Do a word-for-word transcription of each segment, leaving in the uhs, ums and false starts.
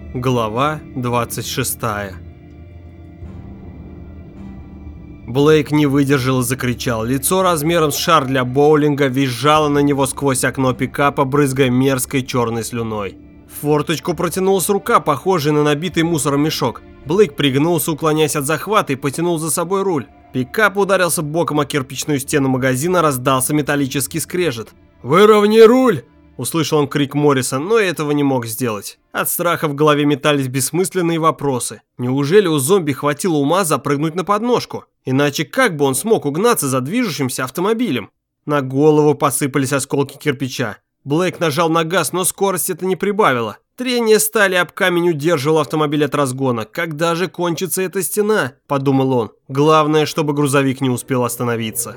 Глава двадцать шестая. Блейк не выдержал и закричал. Лицо размером с шар для боулинга визжало на него сквозь окно пикапа, брызгая мерзкой черной слюной. В форточку протянулась рука, похожая на набитый мусором мешок. Блейк пригнулся, уклоняясь от захвата, и потянул за собой руль. Пикап ударился боком о кирпичную стену магазина, раздался металлический скрежет. «Выровняй руль!» Услышал он крик Морриса, но этого не мог сделать. От страха в голове метались бессмысленные вопросы. Неужели у зомби хватило ума запрыгнуть на подножку? Иначе как бы он смог угнаться за движущимся автомобилем? На голову посыпались осколки кирпича. Блейк нажал на газ, но скорость это не прибавила. Трение стали об камень удерживало автомобиль от разгона. «Когда же кончится эта стена?» – подумал он. Главное, чтобы грузовик не успел остановиться.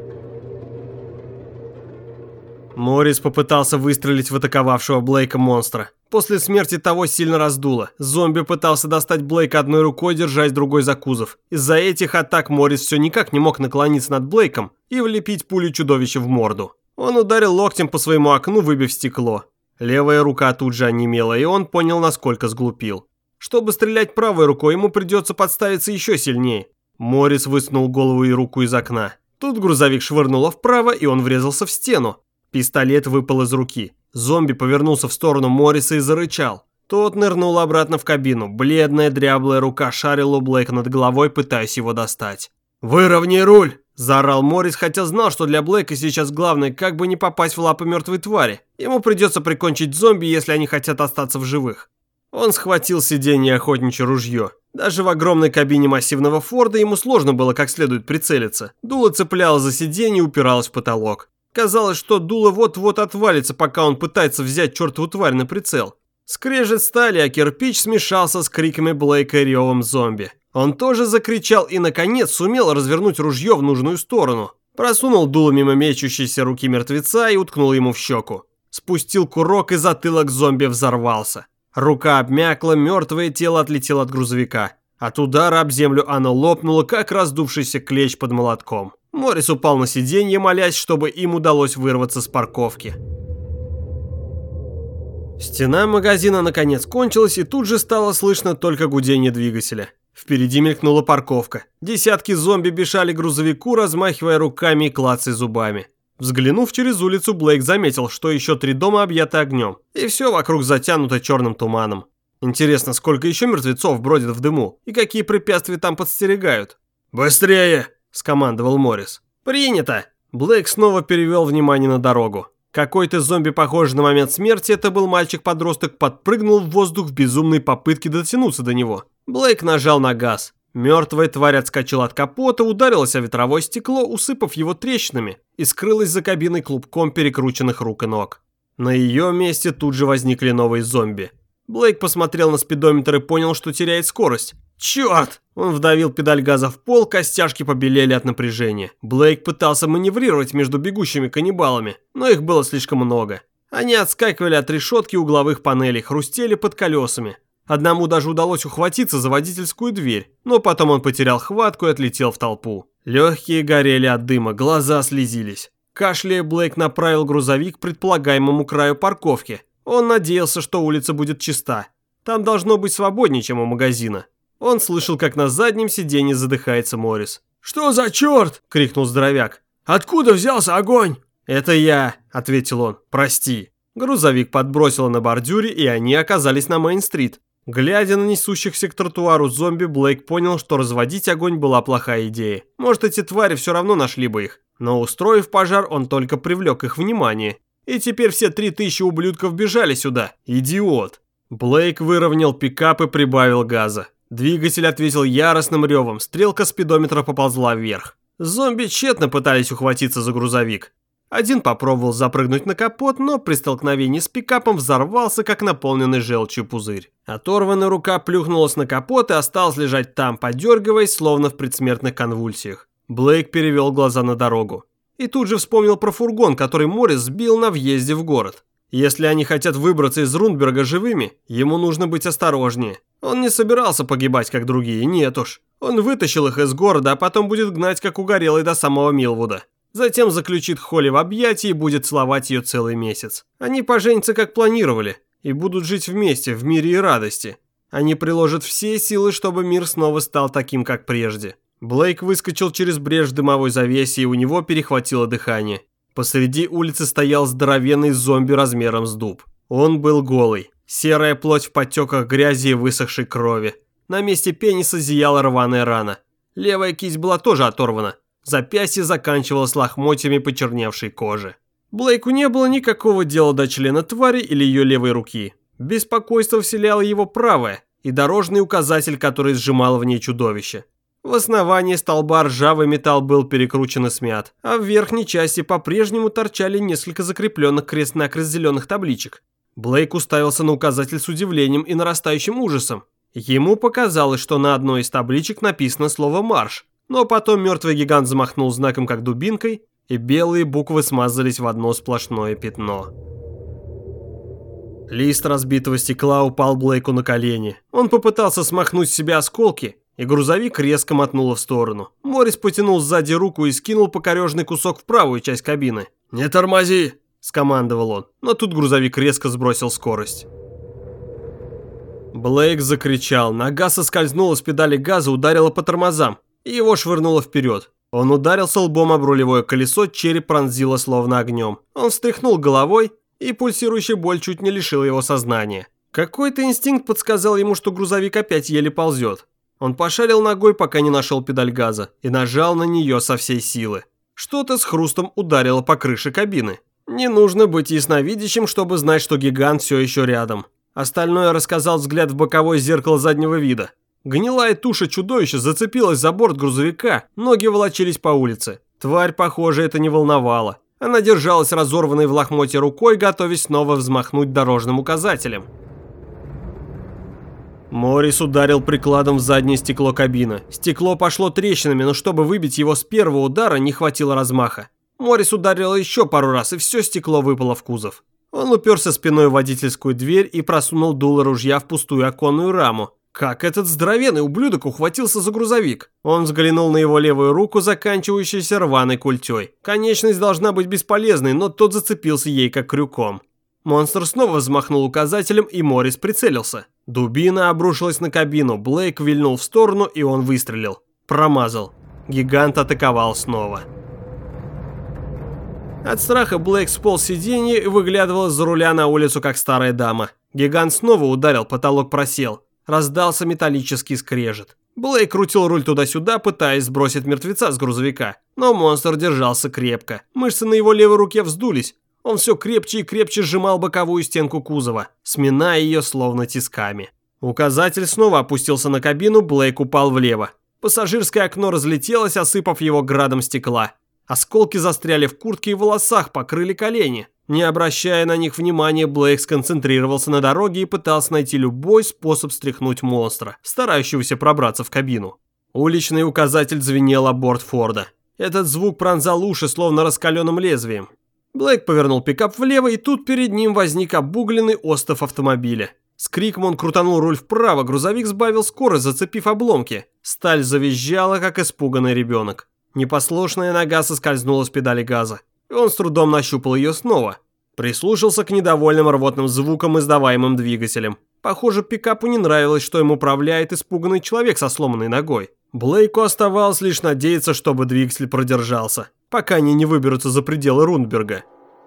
Моррис попытался выстрелить в атаковавшего Блейка монстра. После смерти того сильно раздуло. Зомби пытался достать Блейка одной рукой, держась другой за кузов. Из-за этих атак Моррис все никак не мог наклониться над Блейком и влепить пулю чудовища в морду. Он ударил локтем по своему окну, выбив стекло. Левая рука тут же онемела, и он понял, насколько сглупил. Чтобы стрелять правой рукой, ему придется подставиться еще сильнее. Моррис высунул голову и руку из окна. Тут грузовик швырнуло вправо, и он врезался в стену. Пистолет выпал из руки. Зомби повернулся в сторону Морриса и зарычал. Тот нырнул обратно в кабину. Бледная дряблая рука шарила у Блейка над головой, пытаясь его достать. «Выровняй руль!» – заорал Моррис, хотя знал, что для Блейка сейчас главное как бы не попасть в лапы мертвой твари. Ему придется прикончить зомби, если они хотят остаться в живых. Он схватил с сиденья охотничье ружье. Даже в огромной кабине массивного Форда ему сложно было как следует прицелиться. Дуло цепляло за сиденье и упиралось в потолок. Казалось, что дуло вот-вот отвалится, пока он пытается взять чертову тварь на прицел. Скрежет стали, а кирпич смешался с криками Блейка и ревом зомби. Он тоже закричал и, наконец, сумел развернуть ружье в нужную сторону. Просунул дуло мимо мечущейся руки мертвеца и уткнул ему в щеку. Спустил курок, и затылок зомби взорвался. Рука обмякла, мертвое тело отлетело от грузовика. От удара об землю оно лопнуло, как раздувшийся клещ под молотком. Моррис упал на сиденье, молясь, чтобы им удалось вырваться с парковки. Стена магазина наконец кончилась, и тут же стало слышно только гудение двигателя. Впереди мелькнула парковка. Десятки зомби бежали к грузовику, размахивая руками и клацая зубами. Взглянув через улицу, Блейк заметил, что еще три дома объяты огнем, и все вокруг затянуто черным туманом. Интересно, сколько еще мертвецов бродит в дыму, и какие препятствия там подстерегают? «Быстрее!» – скомандовал Моррис. «Принято!» Блейк снова перевел внимание на дорогу. Какой-то зомби, похожий на момент смерти, это был мальчик-подросток, подпрыгнул в воздух в безумной попытке дотянуться до него. Блейк нажал на газ. Мертвая тварь отскочила от капота, ударилась о ветровое стекло, усыпав его трещинами, и скрылась за кабиной клубком перекрученных рук и ног. На ее месте тут же возникли новые зомби. Блейк посмотрел на спидометр и понял, что теряет скорость. «Черт!» Он вдавил педаль газа в пол, костяшки побелели от напряжения. Блейк пытался маневрировать между бегущими каннибалами, но их было слишком много. Они отскакивали от решетки угловых панелей, хрустели под колесами. Одному даже удалось ухватиться за водительскую дверь, но потом он потерял хватку и отлетел в толпу. Легкие горели от дыма, глаза слезились. Кашляя, Блейк направил грузовик к предполагаемому краю парковки. Он надеялся, что улица будет чиста. Там должно быть свободнее, чем у магазина. Он слышал, как на заднем сиденье задыхается Моррис. «Что за черт?» – крикнул здоровяк. «Откуда взялся огонь?» «Это я», – ответил он. «Прости». Грузовик подбросило на бордюре, и они оказались на Мейн-стрит. Глядя на несущихся к тротуару зомби, Блейк понял, что разводить огонь была плохая идея. Может, эти твари все равно нашли бы их. Но, устроив пожар, он только привлек их внимание. И теперь все три тысячи ублюдков бежали сюда. Идиот. Блейк выровнял пикап и прибавил газа. Двигатель ответил яростным ревом, стрелка спидометра поползла вверх. Зомби тщетно пытались ухватиться за грузовик. Один попробовал запрыгнуть на капот, но при столкновении с пикапом взорвался, как наполненный желчью пузырь. Оторванная рука плюхнулась на капот и осталась лежать там, подергиваясь, словно в предсмертных конвульсиях. Блейк перевел глаза на дорогу. И тут же вспомнил про фургон, который Моррис сбил на въезде в город. Если они хотят выбраться из Рундберга живыми, ему нужно быть осторожнее. Он не собирался погибать, как другие, нет уж. Он вытащил их из города, а потом будет гнать, как угорелый, до самого Милвуда. Затем заключит Холли в объятия и будет целовать ее целый месяц. Они поженятся, как планировали. и будут жить вместе в мире и радости. Они приложат все силы, чтобы мир снова стал таким, как прежде. Блейк выскочил через брешь в дымовой завесе, и у него перехватило дыхание. Посреди улицы стоял здоровенный зомби размером с дуб. Он был голый. Серая плоть в подтеках грязи и высохшей крови. На месте пениса зияла рваная рана. Левая кисть была тоже оторвана. Запястье заканчивалось лохмотьями почерневшей кожи. Блейку не было никакого дела до члена твари или ее левой руки. Беспокойство вселяло его правое и дорожный указатель, который сжимало в ней чудовище. В основании столба ржавый металл был перекручен и смят, а в верхней части по-прежнему торчали несколько закрепленных крест-накрест зеленых табличек. Блейк уставился на указатель с удивлением и нарастающим ужасом. Ему показалось, что на одной из табличек написано слово «марш», но потом мертвый гигант замахнул знаком как дубинкой, и белые буквы смазались в одно сплошное пятно. Лист разбитого стекла упал Блейку на колени. Он попытался смахнуть с себя осколки, и грузовик резко мотнуло в сторону. Моррис потянул сзади руку и скинул покорежный кусок в правую часть кабины. «Не тормози!» – скомандовал он, но тут грузовик резко сбросил скорость. Блейк закричал, нога соскользнула с педали газа, ударила по тормозам, и его швырнуло вперед. Он ударился лбом об рулевое колесо, череп пронзило словно огнем. Он встряхнул головой, и пульсирующая боль чуть не лишила его сознания. Какой-то инстинкт подсказал ему, что грузовик опять еле ползет. Он пошарил ногой, пока не нашел педаль газа, и нажал на нее со всей силы. Что-то с хрустом ударило по крыше кабины. Не нужно быть ясновидящим, чтобы знать, что гигант все еще рядом. Остальное рассказал взгляд в боковое зеркало заднего вида. Гнилая туша чудовища зацепилась за борт грузовика, ноги волочились по улице. Тварь, похоже, это не волновало. Она держалась разорванной в лохмотье рукой, готовясь снова взмахнуть дорожным указателем. Моррис ударил прикладом в заднее стекло кабины. Стекло пошло трещинами, но чтобы выбить его с первого удара, не хватило размаха. Моррис ударил еще пару раз, и все стекло выпало в кузов. Он уперся спиной в водительскую дверь и просунул дуло ружья в пустую оконную раму. Как этот здоровенный ублюдок ухватился за грузовик? Он взглянул на его левую руку, заканчивающуюся рваной культей. Конечность должна быть бесполезной, но тот зацепился ей как крюком. Монстр снова взмахнул указателем, и Моррис прицелился. Дубина обрушилась на кабину, Блейк вильнул в сторону, и он выстрелил. Промазал. Гигант атаковал снова. От страха Блейк сполз с сиденья и выглядывал из-за руля на улицу, как старая дама. Гигант снова ударил, потолок просел. Раздался металлический скрежет. Блейк крутил руль туда-сюда, пытаясь сбросить мертвеца с грузовика. Но монстр держался крепко. Мышцы на его левой руке вздулись. Он все крепче и крепче сжимал боковую стенку кузова, сминая ее словно тисками. Указатель снова опустился на кабину, Блейк упал влево. Пассажирское окно разлетелось, осыпав его градом стекла. Осколки застряли в куртке и волосах, покрыли колени. Не обращая на них внимания, Блейк сконцентрировался на дороге и пытался найти любой способ стряхнуть монстра, старающегося пробраться в кабину. Уличный указатель звенел о борт Форда. Этот звук пронзал уши, словно раскаленным лезвием. Блейк повернул пикап влево, и тут перед ним возник обугленный остов автомобиля. С криком он крутанул руль вправо, грузовик сбавил скорость, зацепив обломки. Сталь завизжала, как испуганный ребенок. Непослушная нога соскользнула с педали газа, и он с трудом нащупал ее снова. Прислушался к недовольным рвотным звукам, издаваемым двигателем. Похоже, пикапу не нравилось, что им управляет испуганный человек со сломанной ногой. Блейку оставалось лишь надеяться, чтобы двигатель продержался, пока они не выберутся за пределы Рундберга.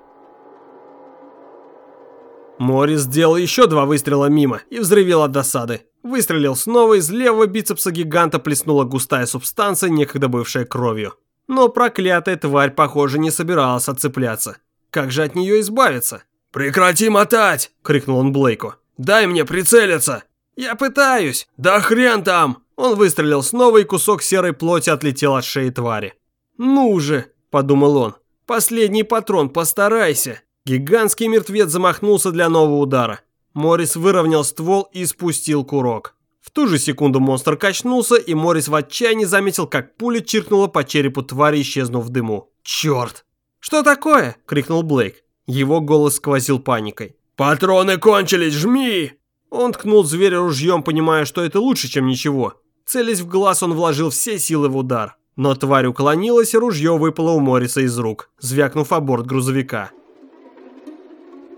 Моррис сделал еще два выстрела мимо и взревел от досады. Выстрелил снова, из левого бицепса гиганта плеснула густая субстанция, некогда бывшая кровью. Но проклятая тварь, похоже, не собиралась отцепляться. Как же от нее избавиться? «Прекрати мотать!» – крикнул он Блейку. «Дай мне прицелиться!» «Я пытаюсь!» «Да хрен там!» Он выстрелил снова, и кусок серой плоти отлетел от шеи твари. «Ну же!» – подумал он. «Последний патрон, постарайся!» Гигантский мертвец замахнулся для нового удара. Моррис выровнял ствол и спустил курок. В ту же секунду монстр качнулся, и Моррис в отчаянии заметил, как пуля чиркнула по черепу твари, исчезнув в дыму. «Черт!» «Что такое?» – крикнул Блейк. Его голос сквозил паникой. «Патроны кончились, жми!» Он ткнул зверя ружьем, понимая, что это лучше, чем ничего. Целясь в глаз, он вложил все силы в удар. Но тварь уклонилась, и ружье выпало у Морриса из рук, звякнув о борт грузовика.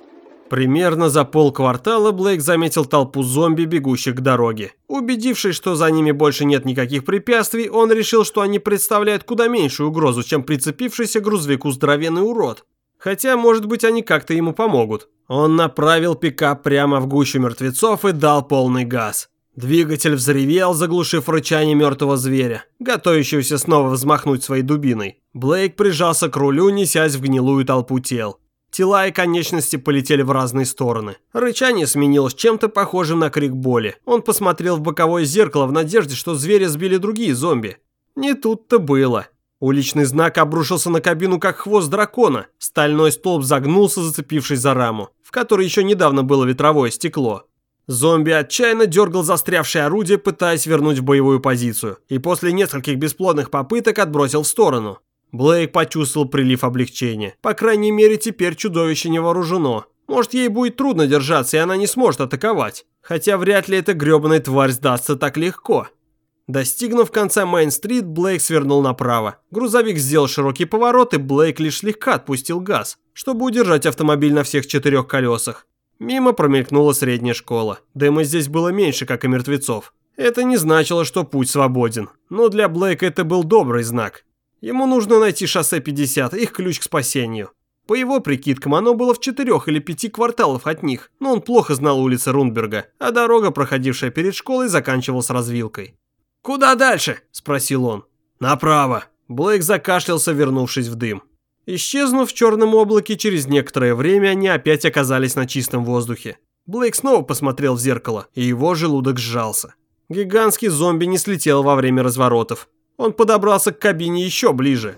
Примерно за полквартала Блейк заметил толпу зомби, бегущих к дороге. Убедившись, что за ними больше нет никаких препятствий, он решил, что они представляют куда меньшую угрозу, чем прицепившийся к грузовику здоровенный урод. Хотя, может быть, они как-то ему помогут. Он направил пикап прямо в гущу мертвецов и дал полный газ. Двигатель взревел, заглушив рычание мертвого зверя, готовящегося снова взмахнуть своей дубиной. Блейк прижался к рулю, несясь в гнилую толпу тел. Тела и конечности полетели в разные стороны. Рычание сменилось чем-то похожим на крик боли. Он посмотрел в боковое зеркало в надежде, что звери сбили другие зомби. Не тут-то было. Уличный знак обрушился на кабину, как хвост дракона. Стальной столб загнулся, зацепившись за раму, в которой еще недавно было ветровое стекло. Зомби отчаянно дергал застрявшее орудие, пытаясь вернуть в боевую позицию, и после нескольких бесплодных попыток отбросил в сторону. Блейк почувствовал прилив облегчения. По крайней мере, теперь чудовище не вооружено. Может, ей будет трудно держаться, и она не сможет атаковать. Хотя вряд ли эта гребаная тварь сдастся так легко. Достигнув конца Мейн-стрит, Блейк свернул направо. Грузовик сделал широкий поворот, и Блейк лишь слегка отпустил газ, чтобы удержать автомобиль на всех четырех колесах. Мимо промелькнула средняя школа. Дыма здесь было меньше, как и мертвецов. Это не значило, что путь свободен. Но для Блейка это был добрый знак. Ему нужно найти шоссе пятьдесят, их ключ к спасению. По его прикидкам, оно было в четырех или пяти кварталов от них, но он плохо знал улицы Рунберга, а дорога, проходившая перед школой, заканчивалась развилкой. «Куда дальше?» – спросил он. «Направо». Блейк закашлялся, вернувшись в дым. Исчезнув в черном облаке, через некоторое время они опять оказались на чистом воздухе. Блейк снова посмотрел в зеркало, и его желудок сжался. Гигантский зомби не слетел во время разворотов. Он подобрался к кабине еще ближе.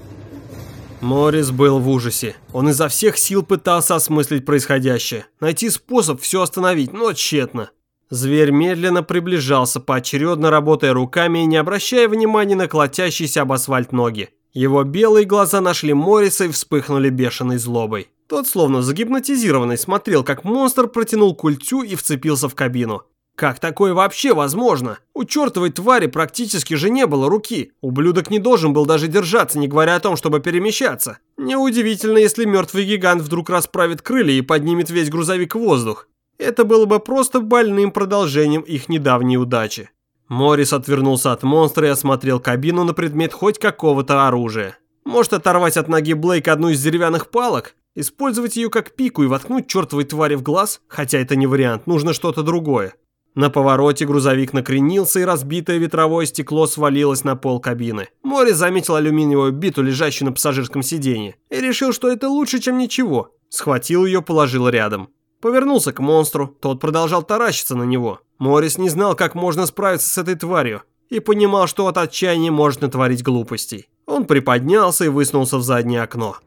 Моррис был в ужасе. Он изо всех сил пытался осмыслить происходящее, найти способ все остановить, но тщетно. Зверь медленно приближался, поочередно работая руками и не обращая внимания на колотящиеся об асфальт ноги. Его белые глаза нашли Морриса и вспыхнули бешеной злобой. Тот, словно загипнотизированный, смотрел, как монстр протянул культю и вцепился в кабину. Как такое вообще возможно? У чертовой твари практически же не было руки. Ублюдок не должен был даже держаться, не говоря о том, чтобы перемещаться. Неудивительно, если мертвый гигант вдруг расправит крылья и поднимет весь грузовик в воздух. Это было бы просто больным продолжением их недавней удачи. Моррис отвернулся от монстра и осмотрел кабину на предмет хоть какого-то оружия. Может, оторвать от ноги Блейка одну из деревянных палок? Использовать ее как пику и воткнуть чертовой твари в глаз? Хотя это не вариант, нужно что-то другое. На повороте грузовик накренился, и разбитое ветровое стекло свалилось на пол кабины. Моррис заметил алюминиевую биту, лежащую на пассажирском сиденье, и решил, что это лучше, чем ничего. Схватил ее, положил рядом. Повернулся к монстру, тот продолжал таращиться на него. Моррис не знал, как можно справиться с этой тварью, и понимал, что от отчаяния может натворить глупостей. Он приподнялся и высунулся в заднее окно.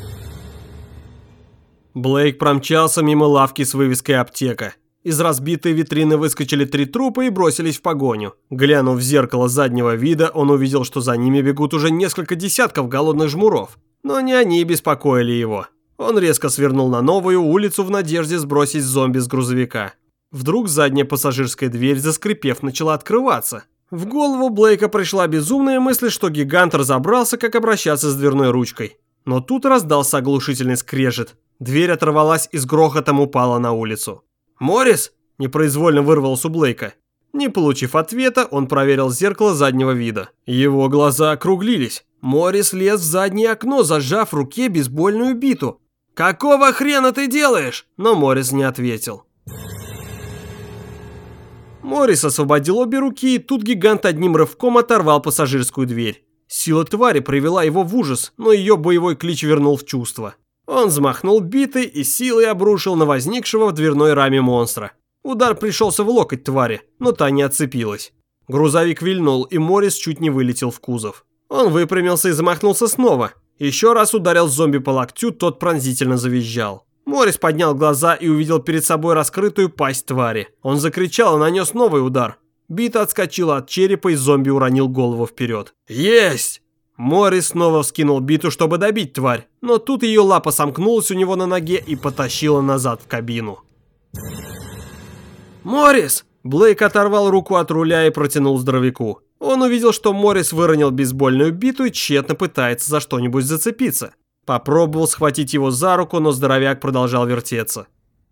Блейк промчался мимо лавки с вывеской «Аптека». Из разбитой витрины выскочили три трупа и бросились в погоню. Глянув в зеркало заднего вида, он увидел, что за ними бегут уже несколько десятков голодных жмуров. Но не они беспокоили его. Он резко свернул на новую улицу в надежде сбросить зомби с грузовика. Вдруг задняя пассажирская дверь, заскрипев, начала открываться. В голову Блейка пришла безумная мысль, что гигант разобрался, как обращаться с дверной ручкой. Но тут раздался оглушительный скрежет. Дверь оторвалась и с грохотом упала на улицу. «Моррис?» – непроизвольно вырвался у Блейка. Не получив ответа, он проверил зеркало заднего вида. Его глаза округлились. Моррис лез в заднее окно, зажав в руке бейсбольную биту. «Какого хрена ты делаешь?» Но Моррис не ответил. Моррис освободил обе руки, и тут гигант одним рывком оторвал пассажирскую дверь. Сила твари привела его в ужас, но ее боевой клич вернул в чувство. Он взмахнул битой и силой обрушил на возникшего в дверной раме монстра. Удар пришелся в локоть твари, но та не отцепилась. Грузовик вильнул, и Моррис чуть не вылетел в кузов. Он выпрямился и замахнулся снова. Еще раз ударил зомби по локтю, тот пронзительно завизжал. Моррис поднял глаза и увидел перед собой раскрытую пасть твари. Он закричал и нанес новый удар. Бита отскочила от черепа, и зомби уронил голову вперед. «Есть!» Моррис снова вскинул биту, чтобы добить тварь, но тут ее лапа сомкнулась у него на ноге и потащила назад в кабину. «Моррис!» Блейк оторвал руку от руля и протянул здоровяку. Он увидел, что Моррис выронил бейсбольную биту и тщетно пытается за что-нибудь зацепиться. Попробовал схватить его за руку, но здоровяк продолжал вертеться.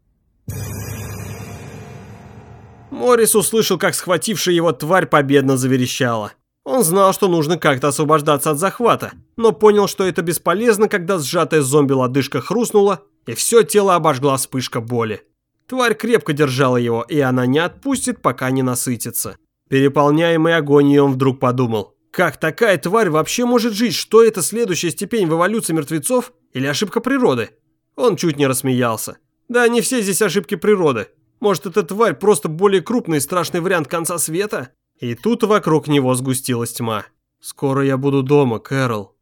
Моррис услышал, как схватившая его тварь победно заверещала. Он знал, что нужно как-то освобождаться от захвата, но понял, что это бесполезно, когда сжатая зомби-лодыжка хрустнула, и все тело обожгла вспышка боли. Тварь крепко держала его, и она не отпустит, пока не насытится. Переполняемый агонией, он вдруг подумал: как такая тварь вообще может жить? Что это, следующая ступень в эволюции мертвецов или ошибка природы? Он чуть не рассмеялся. Да не все здесь ошибки природы. Может, эта тварь просто более крупный и страшный вариант конца света? И тут вокруг него сгустилась тьма. «Скоро я буду дома, Кэрол».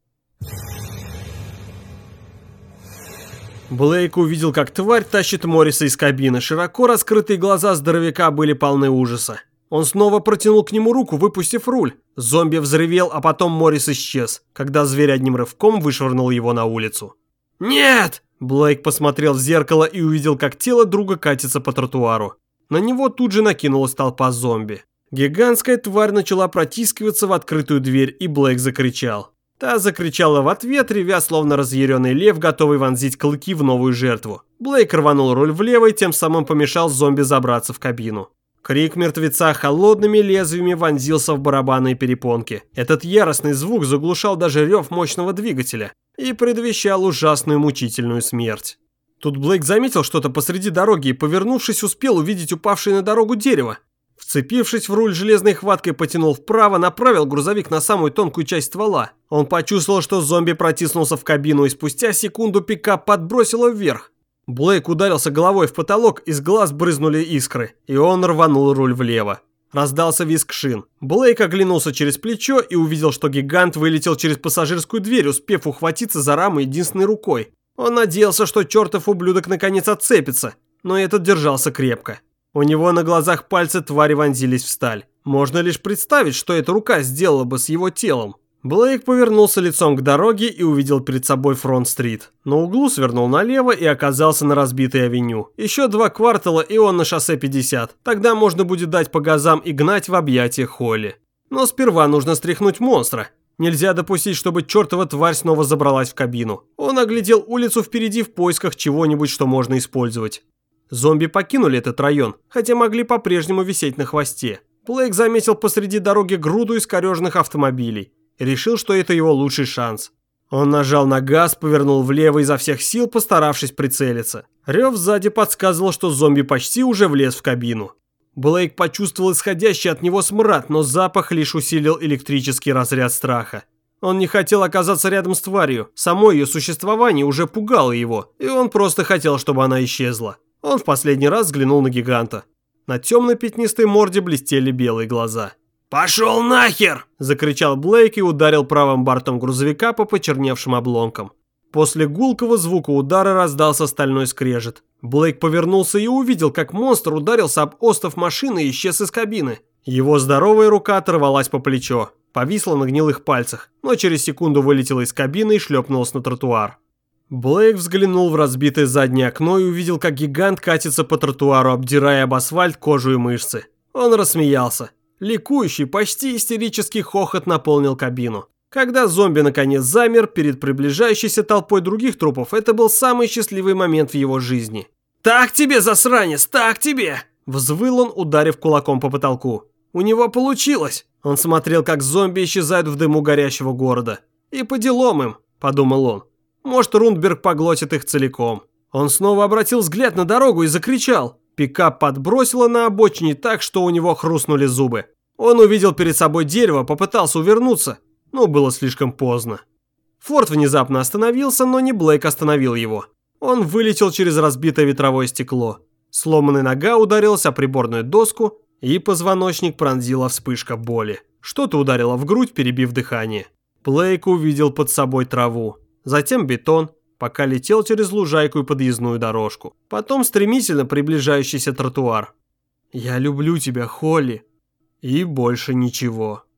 Блейк увидел, как тварь тащит Морриса из кабины. Широко раскрытые глаза здоровяка были полны ужаса. Он снова протянул к нему руку, выпустив руль. Зомби взревел, а потом Моррис исчез, когда зверь одним рывком вышвырнул его на улицу. «Нет!» Блейк посмотрел в зеркало и увидел, как тело друга катится по тротуару. На него тут же накинулась толпа зомби. Гигантская тварь начала протискиваться в открытую дверь, и Блейк закричал. Та закричала в ответ, ревя, словно разъяренный лев, готовый вонзить клыки в новую жертву. Блейк рванул руль влево и тем самым помешал зомби забраться в кабину. Крик мертвеца холодными лезвиями вонзился в барабанные перепонки. Этот яростный звук заглушал даже рев мощного двигателя и предвещал ужасную мучительную смерть. Тут Блейк заметил что-то посреди дороги и, повернувшись, успел увидеть упавшее на дорогу дерево. Вцепившись в руль железной хваткой, потянул вправо, направил грузовик на самую тонкую часть ствола. Он почувствовал, что зомби протиснулся в кабину, и спустя секунду пикап подбросило вверх. Блейк ударился головой в потолок, из глаз брызнули искры, и он рванул руль влево. Раздался визг шин. Блейк оглянулся через плечо и увидел, что гигант вылетел через пассажирскую дверь, успев ухватиться за раму единственной рукой. Он надеялся, что чертов ублюдок наконец отцепится, но этот держался крепко. У него на глазах пальцы твари вонзились в сталь. Можно лишь представить, что эта рука сделала бы с его телом. Блейк повернулся лицом к дороге и увидел перед собой Фронт-стрит. На углу свернул налево и оказался на разбитой авеню. Еще два квартала, и он на шоссе пятьдесят. Тогда можно будет дать по газам и гнать в объятия Холли. Но сперва нужно стряхнуть монстра. Нельзя допустить, чтобы чертова тварь снова забралась в кабину. Он оглядел улицу впереди в поисках чего-нибудь, что можно использовать. Зомби покинули этот район, хотя могли по-прежнему висеть на хвосте. Блейк заметил посреди дороги груду искореженных автомобилей и решил, что это его лучший шанс. Он нажал на газ, повернул влево изо всех сил, постаравшись прицелиться. Рев сзади подсказывал, что зомби почти уже влез в кабину. Блейк почувствовал исходящий от него смрад, но запах лишь усилил электрический разряд страха. Он не хотел оказаться рядом с тварью, само ее существование уже пугало его, и он просто хотел, чтобы она исчезла. Он в последний раз взглянул на гиганта. На темной пятнистой морде блестели белые глаза. «Пошел нахер!» – закричал Блейк и ударил правым бортом грузовика по почерневшим обломкам. После гулкого звука удара раздался стальной скрежет. Блейк повернулся и увидел, как монстр ударился об остов машины и исчез из кабины. Его здоровая рука оторвалась по плечо, повисла на гнилых пальцах, но через секунду вылетела из кабины и шлепнулась на тротуар. Блейк взглянул в разбитое заднее окно и увидел, как гигант катится по тротуару, обдирая об асфальт кожу и мышцы. Он рассмеялся. Ликующий, почти истерический хохот наполнил кабину. Когда зомби наконец замер перед приближающейся толпой других трупов, это был самый счастливый момент в его жизни. «Так тебе, засранец, так тебе!» Взвыл он, ударив кулаком по потолку. У него получилось! Он смотрел, как зомби исчезают в дыму горящего города. «И по делам им», — подумал он. «Может, Рундберг поглотит их целиком». Он снова обратил взгляд на дорогу и закричал. Пикап подбросило на обочине так, что у него хрустнули зубы. Он увидел перед собой дерево, попытался увернуться, но было слишком поздно. Форд внезапно остановился, но не Блейк остановил его. Он вылетел через разбитое ветровое стекло. Сломанная нога ударилась о приборную доску, и позвоночник пронзила вспышка боли. Что-то ударило в грудь, перебив дыхание. Блейк увидел под собой траву, затем бетон, пока летел через лужайку и подъездную дорожку. Потом стремительно приближающийся тротуар. «Я люблю тебя, Холли». И больше ничего.